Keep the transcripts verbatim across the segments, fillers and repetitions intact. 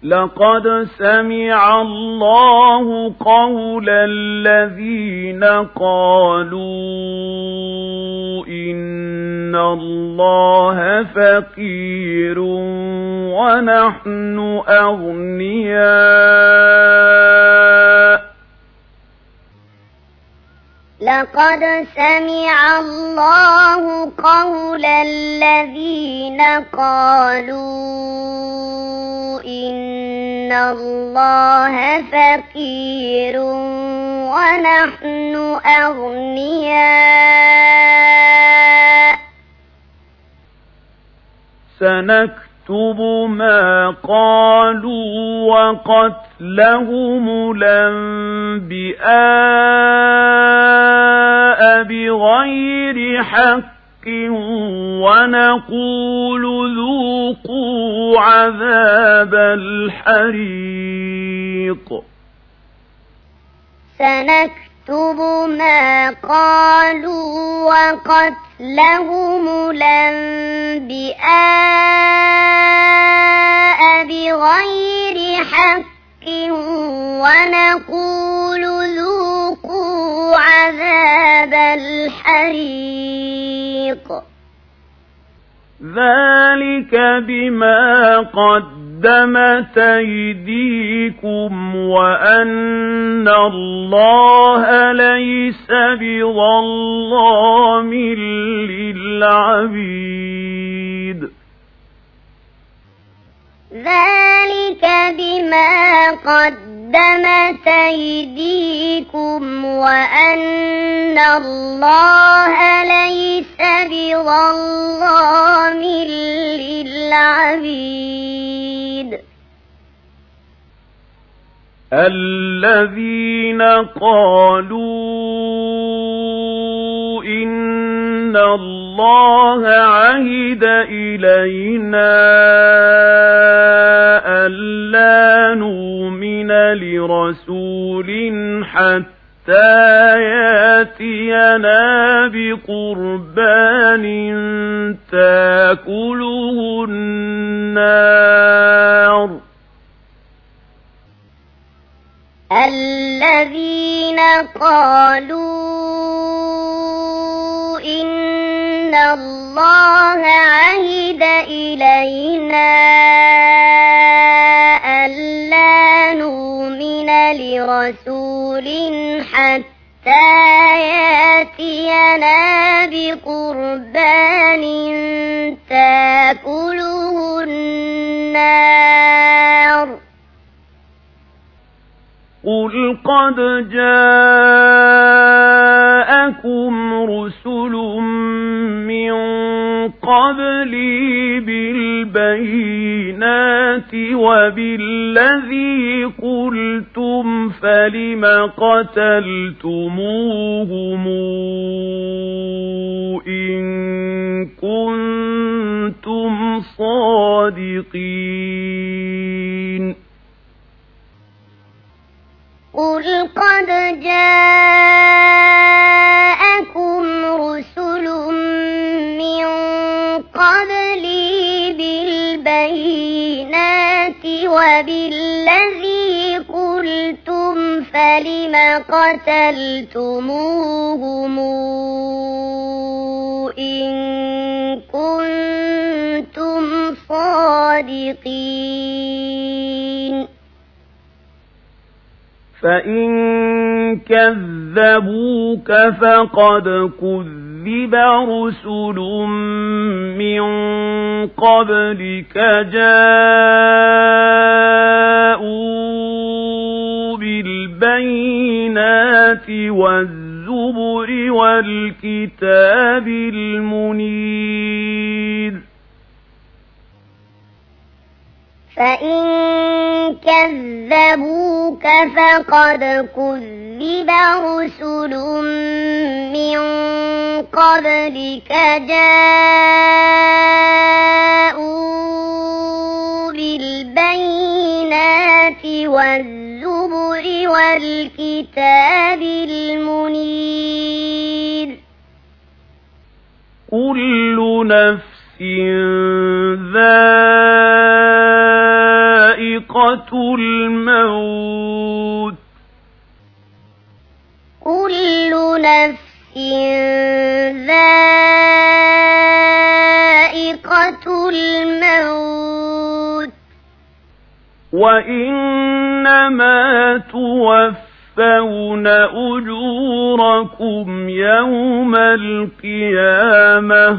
لقد سمع الله قول الذين قالوا إن الله فقير ونحن أغنياء لقد سمع الله قول الذين قالوا إن الله فقير ونحن أغنياء سنكتب ما قالوا وقتلهم الأنبياء بغير حق ونقول ذوقوا عذاب الحريق سنكتب ما قالوا وقتلهم الأنبياء بغير حق ونقول ذوقوا عذاب الحريق ذلك بما قدمت أيديكم وأن الله ليس بظلام للعبيد ذلك بما قدمت أيديكم وأن الله ليس بظلام للعبيد الذين قالوا إن الله عهد إلينا ألا نؤمن لرسول حتى يأتينا بقربان تأكله النار الذين قالوا إن الله عهد إلينا ألا نؤمن لرسول حتى يأتينا بقربان تأكله النار قل قد جاءكم رسل من قبلي بالبينات وبالذي قلتم فلم قتلتموهم إن كنتم صادقين قل قد جاءكم رسل من قبلي بالبينات وبالذي قلتم فلم قتلتموهم إن كنتم صادقين فإن كذبوك فقد كذب رسل من قبلك جاءوا بالبينات والزبر والكتاب المنير فإن كذبوك فقد كذب رسل من قبلك جاءوا بالبينات والزبر والكتاب المنير كل نفس ذائقة ذائقة الموت كل نفس ذائقة الموت وإنما توفون أجوركم يوم القيامة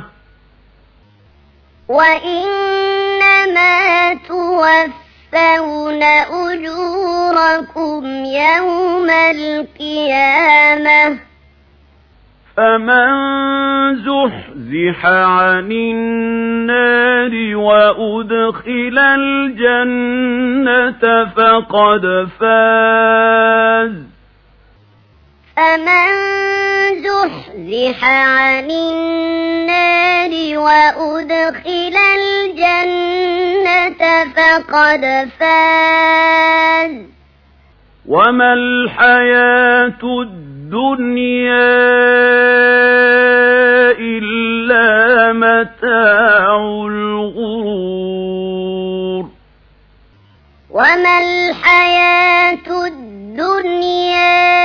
وإنما توفون أجوركم يوم القيامة فمن زحزح عن النار وأدخل الجنة فقد فاز فمن زحزح عن النار وأدخل الجنة فقد فاز وما الحياة الدنيا إلا متاع الغرور وما الحياة الدنيا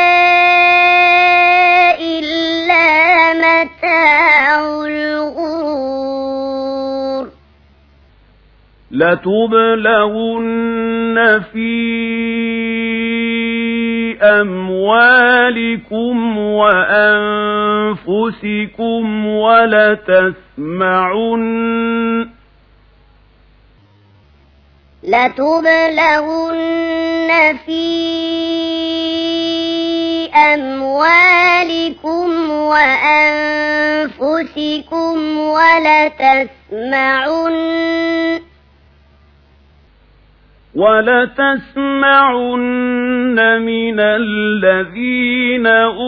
إلا متاع الغرور لتبلغن في أموالكم وأنفسكم ولتسمعن لتبلغن في أموالكم وأنفسكم ولتسمعن ولتسمعن من الذين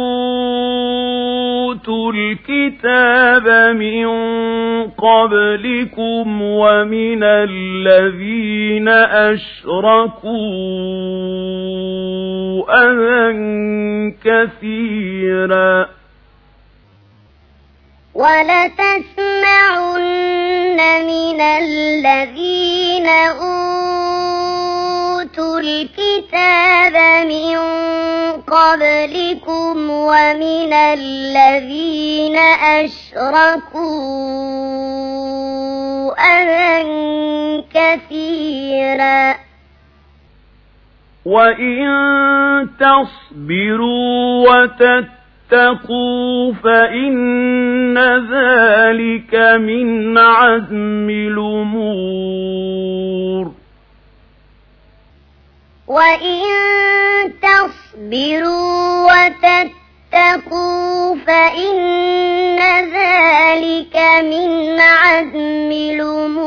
أوتوا الكتاب من قبلكم ومن الذين أشركوا أذى كثيرا ولتسمعن من الذين أوتوا الكتاب من قبلكم ومن الذين أشركوا أذى كثيرا وإن تصبروا وتتقوا فإن ذلك من عزم الأمور وإن تصبروا وتتقوا فإن ذلك من عزم الأمور